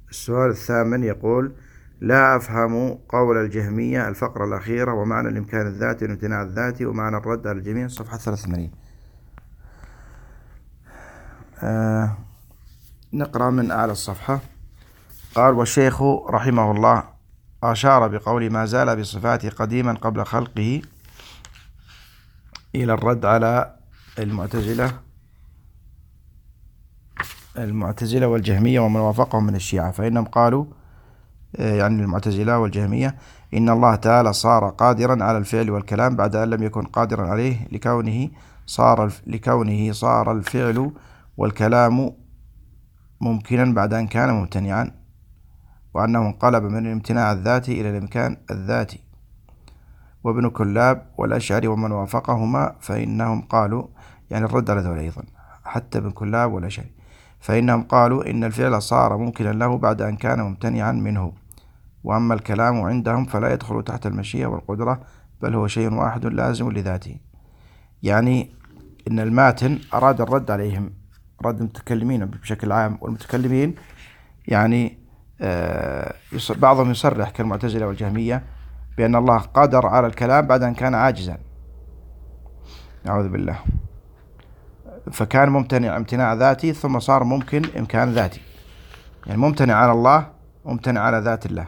السؤال الثامن يقول: لا أفهم قول الجهمية الفقرة الأخيرة ومعنى الإمكان الذاتي والامتناع الذاتي ومعنى الرد على الجميع، صفحة 83. نقرأ من أعلى الصفحة. قال: والشيخ رحمه الله أشار بقول ما زال بصفاته قديما قبل خلقه إلى الرد على المعتزلة والجهمية ومن وافقهم من الشيعة، فإنهم قالوا يعني المعتزلة والجهمية إن الله تعالى صار قادرا على الفعل والكلام بعد أن لم يكن قادرا عليه لكونه صار الفعل والكلام ممكنا بعد أن كان ممتنعا، وأنه انقلب من الامتناع الذاتي إلى الإمكان الذاتي. وابن كلاب والأشعري ومن وافقهما فإنهم قالوا، يعني الرد على ذلك أيضا، حتى ابن كلاب والأشعري، فإنهم قالوا إن الفعل صار ممكنا له بعد أن كان ممتنعا منه، وأما الكلام عندهم فلا يدخل تحت المشيئة والقدرة، بل هو شيء واحد لازم لذاته. يعني إن الماتن أراد الرد عليهم، رد المتكلمين بشكل عام، والمتكلمين يعني بعضهم يصرح كالمعتزلة والجهمية بأن الله قادر على الكلام بعد أن كان عاجزا، نعوذ بالله، فكان ممتنع امتناع ذاتي ثم صار ممكن إمكان ذاتي، يعني ممتنع على الله ممتنع على ذات الله.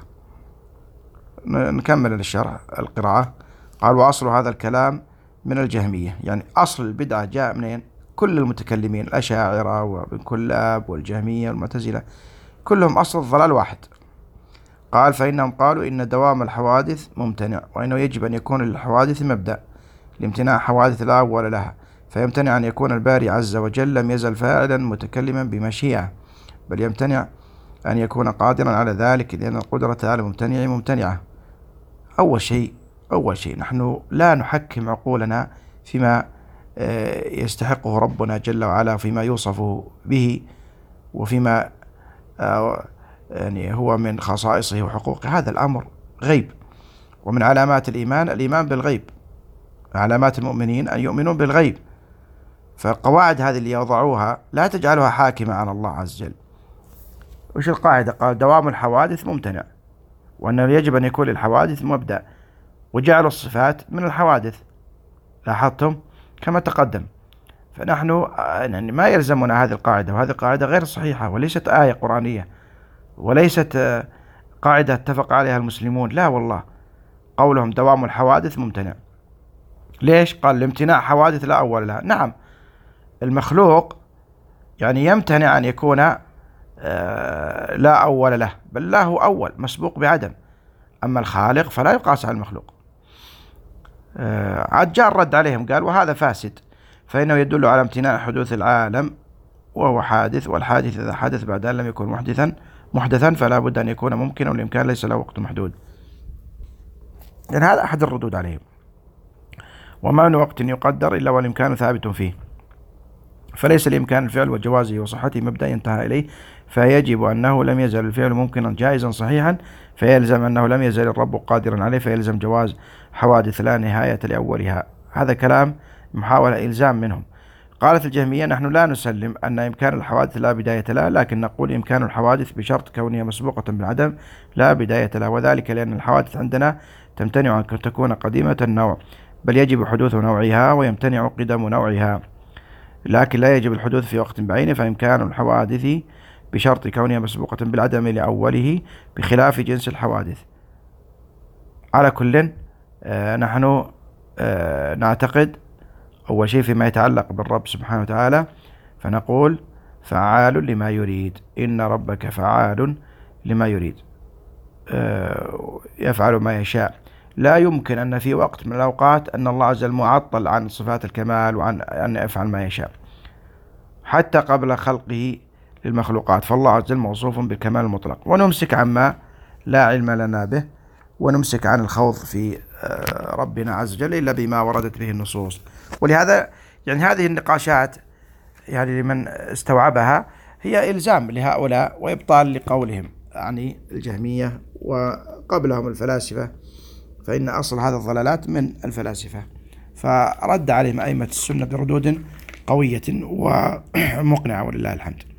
نكمل الشرح القراءة. قال: وأصل هذا الكلام من الجهمية، يعني أصل البدعة جاء منين؟ كل المتكلمين الأشاعرة وابن كلاب والجهمية والمعتزلة كلهم أصل الضلال واحد. قال: فإنهم قالوا إن دوام الحوادث ممتنع، وإنه يجب أن يكون للحوادث مبدأ لامتناع حوادث لا أول لها، فيمتنع أن يكون الباري عز وجل لم يزل فاعلا متكلما بمشيئة، بل يمتنع أن يكون قادرا على ذلك، لأن القدرة على الممتنع ممتنعة. أول شيء نحن لا نحكم عقولنا فيما يستحقه ربنا جل وعلا، فيما يوصف به، وفيما يعني هو من خصائصه وحقوقه. هذا الأمر غيب، ومن علامات الإيمان بالغيب، علامات المؤمنين أن يؤمنون بالغيب. فالقواعد هذه اللي يوضعوها لا تجعلها حاكمة على الله عز وجل. وش القاعدة؟ قال: دوام الحوادث ممتنع، وأنه يجب أن يكون للحوادث مبدأ، وجعلوا الصفات من الحوادث، لاحظتم كما تقدم. فنحن يعني ما يلزمنا هذه القاعدة، وهذه القاعدة غير صحيحة، وليست آية قرآنية، وليست قاعدة اتفق عليها المسلمون، لا والله. قولهم دوام الحوادث ممتنع، ليش؟ قال: لامتناع حوادث لا أول لها. نعم، المخلوق يعني يمتنع أن يكون لا أول له، بل لا هو أول مسبوق بعدم. أما الخالق فلا يقاس على المخلوق. عاد جاء الرد عليهم، قال: وهذا فاسد، فإنه يدل على امتناع حدوث العالم وهو حادث، والحادث إذا حدث بعد أن لم يكن محدثا فلا بد أن يكون ممكنا، والإمكان ليس له وقت محدود. يعني هذا أحد الردود عليهم. وما من وقت يقدر إلا والإمكان ثابت فيه، فليس الإمكان الفعل وجوازه وصحته مبدأ ينتهى إليه، فيجب أنه لم يزل الفعل ممكنا جائزا صحيحا، فيلزم أنه لم يزل الرب قادرا عليه، فيلزم جواز حوادث لا نهاية لأولها. هذا كلام محاولة إلزام منهم. قالت الجهمية: نحن لا نسلم أن إمكان الحوادث لا بداية لها، لكن نقول إمكان الحوادث بشرط كونها مسبوقة بالعدم لا بداية لها، وذلك لأن الحوادث عندنا تمتنع أن تكون قديمة النوع، بل يجب حدوث نوعها ويمتنع قدم نوعها، لكن لا يجب الحدوث في وقت بعينه. فإمكان الحوادث بشرط كونها مسبوقة بالعدم لأوله، بخلاف جنس الحوادث. على كل نحن نعتقد أول شيء فيما يتعلق بالرب سبحانه وتعالى، فنقول فعال لما يريد، إن ربك فعال لما يريد، يفعل ما يشاء. لا يمكن أن في وقت من الأوقات أن الله عز وجل معطل عن صفات الكمال وعن أن يفعل ما يشاء، حتى قبل خلقه للمخلوقات، فالله عز وجل موصوف بالكمال المطلق. ونمسك عما لا علم لنا به، ونمسك عن الخوض في ربنا عز وجل إلا بما وردت به النصوص. ولهذا يعني هذه النقاشات يعني لمن استوعبها هي إلزام لهؤلاء وإبطال لقولهم، يعني الجهمية وقبلهم الفلاسفة، فإن أصل هذا الضلالات من الفلاسفة. فرد عليهم أئمة السنة بردود قوية ومقنعة ولله الحمد.